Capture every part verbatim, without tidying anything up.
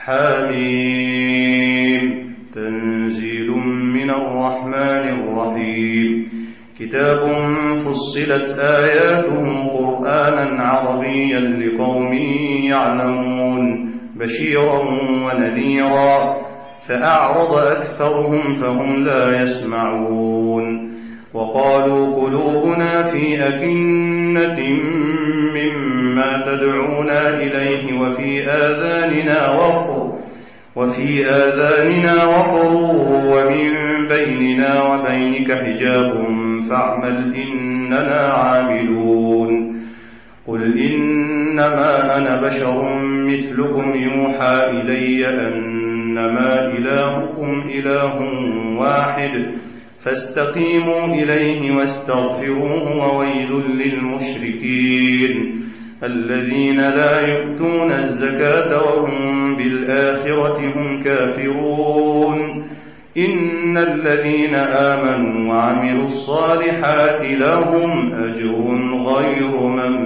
حميم تنزيل من الرحمن الرحيم كتاب فصلت آياته قرآنا عربيا لقوم يعلمون بشيرا ونذيرا فأعرض أكثرهم فهم لا يسمعون وقالوا قلوبنا في أكنة مما تدعونا إليه وفي آذاننا وقر وفي آذاننا وقر ومن بيننا وبينك حجاب فاعمل إننا عاملون قل إنما أنا بشر مثلكم يوحى إلي أنما إلهكم إله واحد فاستقيموا إليه واستغفروه وويل للمشركين الذين لا يؤتون الزكاة وهم بالآخرة هم كافرون إن الذين آمنوا وعملوا الصالحات لهم أجر غير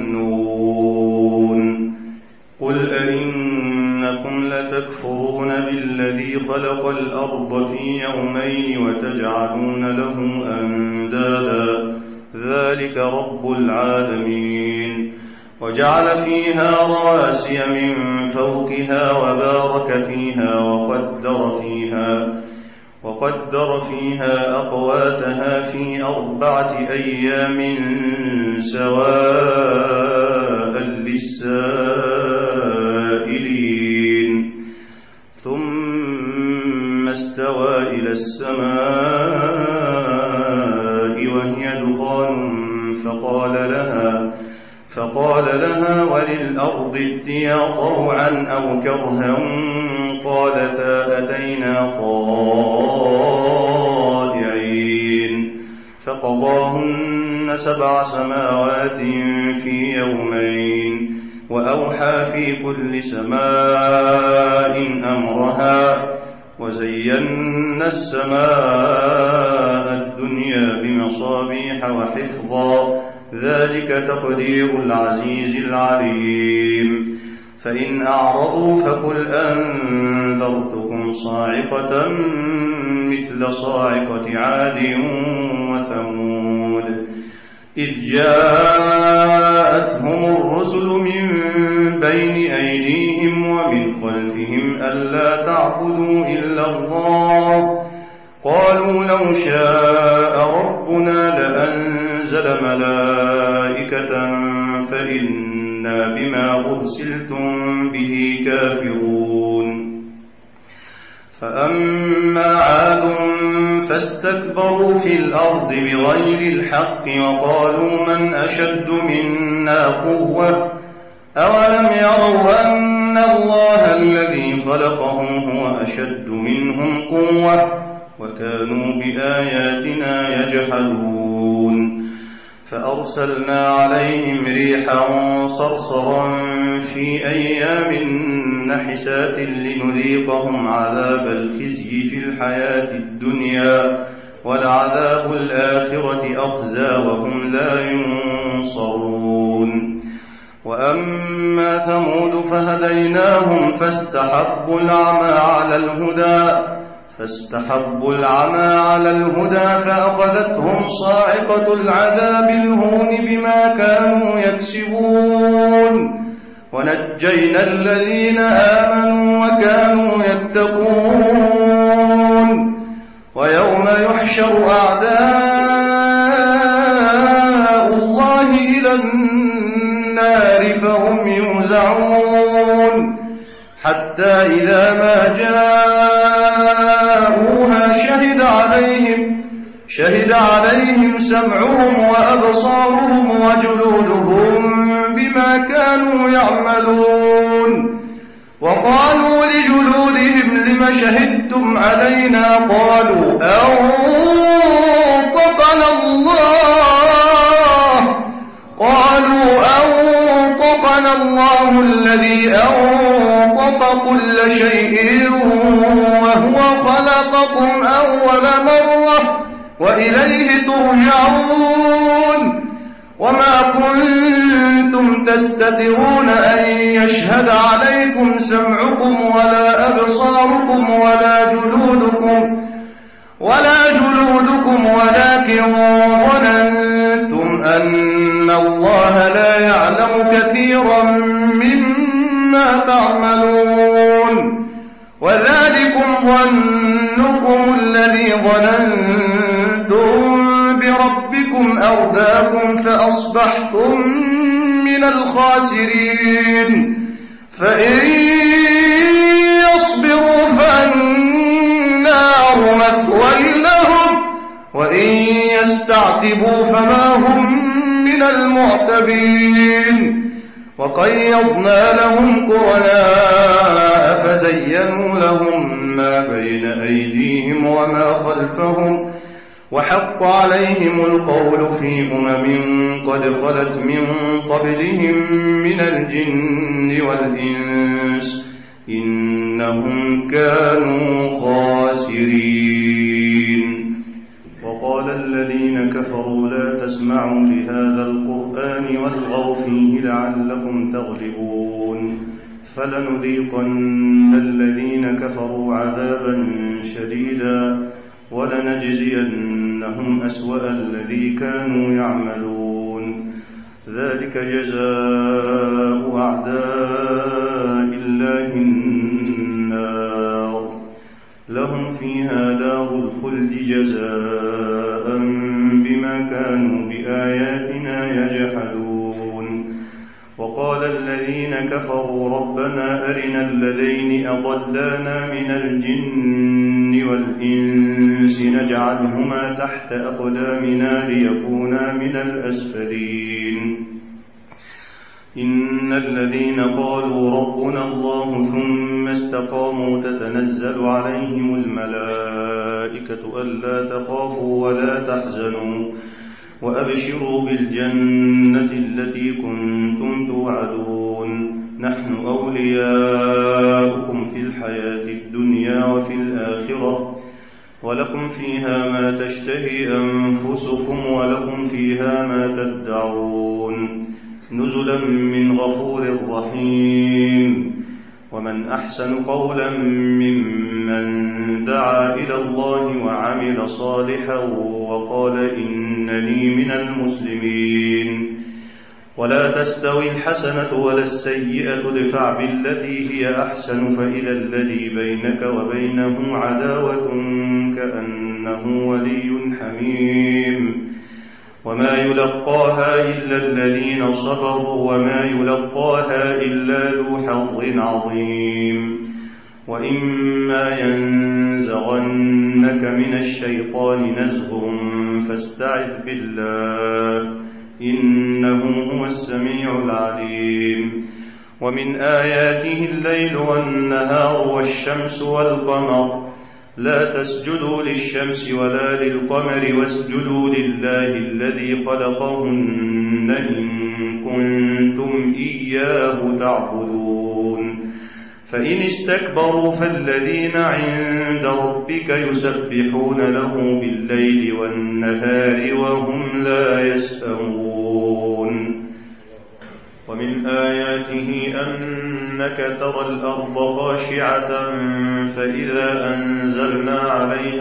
ممنون قل أئنكم لتكفرون بالذي خلق الأرض في يومين وتجعلون له أندادا ذلك رب العالمين وجعل فيها رواسي من فوقها وبارك فيها وقدر فيها وقدر فيها أقواتها في أربعة أيام سواء للسائلين ثم استوى إلى السماء وهي دخان فقال لها فقال لها وللأرض ائتيا طوعا أو كرها قالتا أتينا طائعين فقضاهن سبع سماوات في يومين وأوحى في كل سماء أمرها وزينا السماء الدنيا بمصابيح وحفظا ذلك تقدير العزيز العليم فإن أعرضوا فقل أنذرتكم صاعقة مثل صاعقة عاد وثمود إذ جاءتهم الرسل من بين أيديهم ومن خلفهم ألا تعبدوا إلا الله قالوا لو شاء ربنا لأنزل ملائكة فإنا بما أرسلتم به كافرون فأما عاد فاستكبروا في الأرض بغير الحق وقالوا من أشد منا قوة أولم يروا أن الله الذي خلقهم هو أشد منهم قوة وكانوا بآياتنا يجحدون فأرسلنا عليهم ريحا صرصرا في أيام نحسات لنذيقهم عذاب الخزي في الحياة الدنيا ولعذاب الآخرة أخزى وهم لا ينصرون وأما ثمود فهديناهم فاستحبوا العمى على الهدى فاستحبوا العمى على الهدى فأخذتهم صاعقة العذاب الهون بما كانوا يكسبون ونجينا الذين آمنوا وكانوا يتقون ويوم يحشر أعداء الله إلى النار فهم يوزعون حتى إذا ما جاءوها شهد عليهم شهد عليهم سمعهم وأبصارهم وجلودهم بما كانوا يعملون وقالوا لجلودهم لم شهدتم علينا قالوا أنطقنا الله قالوا أنطقنا الله الذي أنطق كل شيء وهو خلقكم أول مرة وإليه ترجعون وما كنتم تستترون أن يشهد عليكم سمعكم ولا كثيرا مما تعملون وذلكم ظنكم الذي ظننتم بربكم أرداكم فأصبحتم من الخاسرين فإن يصبروا فالنار مثوى لهم وإن يستعتبوا فما هم من المعتبين وقيضنا لهم قرناء فزينوا لهم ما بين أيديهم وما خلفهم وحق عليهم القول في أمم قد خلت من قبلهم من الجن والإنس إنهم كانوا خاسرين. وقال الذين كفروا لا تسمعوا لهذا القرآن والغوا فيه لعلكم تغلبون فلنذيقن الذين كفروا عذابا شديدا ولنجزينهم أسوأ الذي كانوا يعملون ذلك جزاء أعداء الله النار لهم فيها دار الخلد جزاء بما كانوا بآياتنا يجحدون. وقال الذين كفروا ربنا أرنا الذين أضلانا من الجن والإنس نجعلهما تحت أقدامنا ليكونا من الأسفلين. إن الذين قالوا ربنا الله ثم استقاموا تتنزل عليهم الملائكة ألا تخافوا ولا تحزنوا وأبشروا بالجنة التي كنتم توعدون نحن أولياؤكم في الحياة الدنيا وفي الآخرة ولكم فيها ما تشتهي أنفسكم ولكم فيها ما تدعون نزلا من غفور رحيم. ومن أحسن قولا ممن دعا إلى الله وعمل صالحا وقال إنني من المسلمين. ولا تستوي الحسنة ولا السيئة ادفع بالتي هي أحسن فإذا الذي بينك وبينه عداوة كأنه ولي حميم. وما يلقاها إلا الذين صبروا وما يلقاها إلا ذو حظ عظيم. وإما ينزغنك من الشيطان نزغ فاستعذ بالله إنه هو السميع العليم. ومن آياته الليل والنهار والشمس والقمر لا تسجدوا للشمس ولا للقمر واسجدوا لله الذي خلقهن إن كنتم إياه تعبدون. فإن استكبروا فالذين عند ربك يسبحون له بالليل والنهار وهم لا يسأمون. ومن آياته أنك ترى الأرض خاشعة فإذا أنزلنا عليها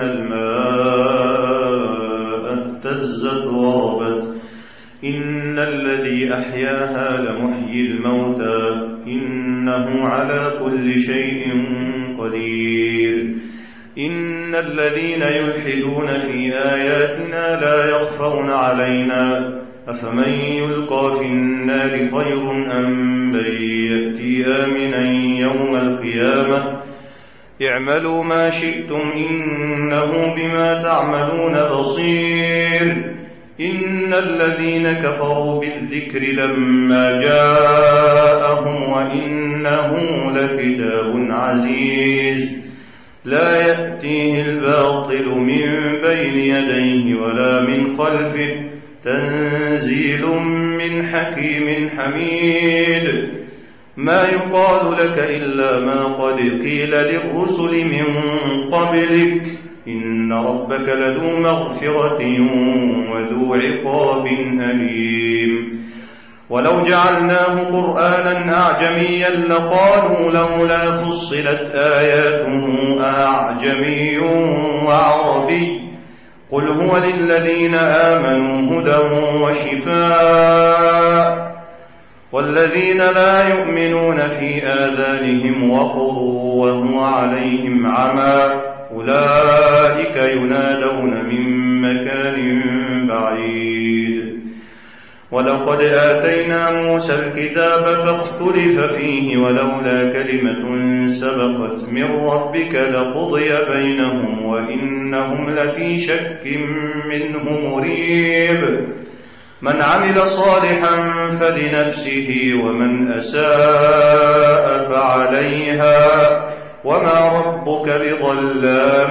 الماء اهتزت وربت إن الذي أحياها لمحيي الموتى إنه على كل شيء قدير. إن الذين يلحدون في آياتنا لا يخفون علينا أفمن يلقى في النار خير أم من يأتي آمنا يوم القيامة اعملوا ما شئتم إنه بما تعملون بصير. إن الذين كفروا بالذكر لما جاءهم وإنه لكتاب عزيز لا يأتيه الباطل من بين يديه ولا من خلفه تنزيل من حكيم حميد. ما يقال لك إلا ما قد قيل للرسل من قبلك إن ربك لذو مغفرة وذو عقاب أليم. ولو جعلناه قرآنا أعجميا لقالوا لولا فصلت آياته أعجمي وعربي قل هو للذين آمنوا هدى وشفاء والذين لا يؤمنون في آذانهم وقر وهو عليهم عمى أولئك ينادون من مكان بعيد ولقد آتينا موسى الكتاب فاختلف فيه ولولا كلمة سبقت من ربك لقضي بينهم وإنهم لفي شك منه مريب من عمل صالحا فلنفسه ومن أساء فعليها وما ربك بظلام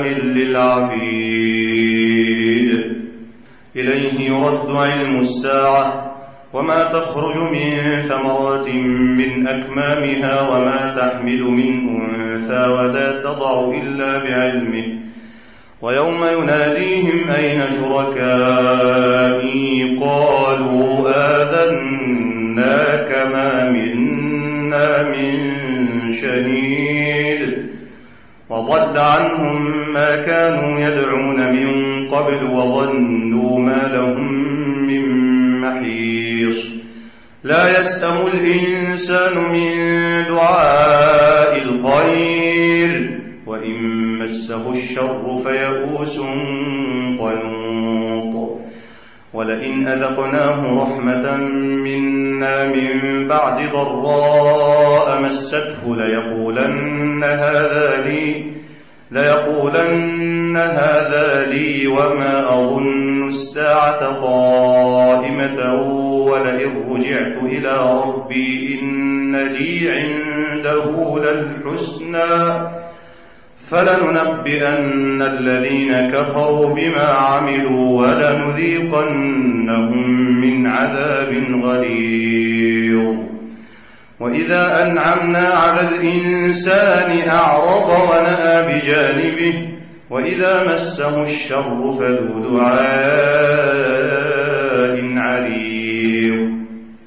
للعبيد إليه يرد علم الساعة وما تخرج من ثمرات من أكمامها وما تحمل من أنثى ولا تضع إلا بعلمه ويوم يناديهم أين شركائي قالوا آذناك ما منا من شهيد وضل عنهم ما كانوا يدعون من قبل وظنوا ما لهم من محيص لا يسأم الإنسان من دعاء الخير وإن مسه الشر فيئوس قنوط ولئن أذقناه رحمة منا من بعد ضراء مسته ليقولن هذا لي ليقولن هذا لي وما أظن الساعة قائمة ولئن رجعت إلى ربي إن لي عنده للحسنى فلننبئن الذين كفروا بما عملوا ولنذيقنهم من عذاب غليظ وإذا أنعمنا على الإنسان أعرض ونأى بجانبه وإذا مسه الشر فذو دعاء عريض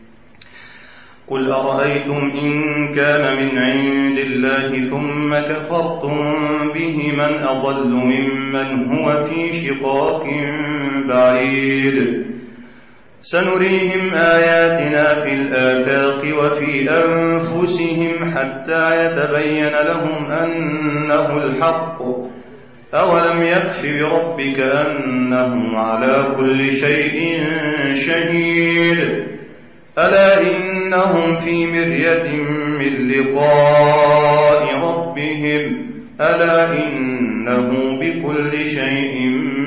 قل أرأيتم إن كان من عند الله ثم كفرتم به من أضل ممن هو في شقاق بعيد سنريهم آياتنا في الآفاق وفي أنفسهم حتى يتبين لهم أنه الحق أولم يكف بربك أنه على كل شيء شهيد ألا إنهم في مرية من لقاء ربهم ألا إنه بكل شيء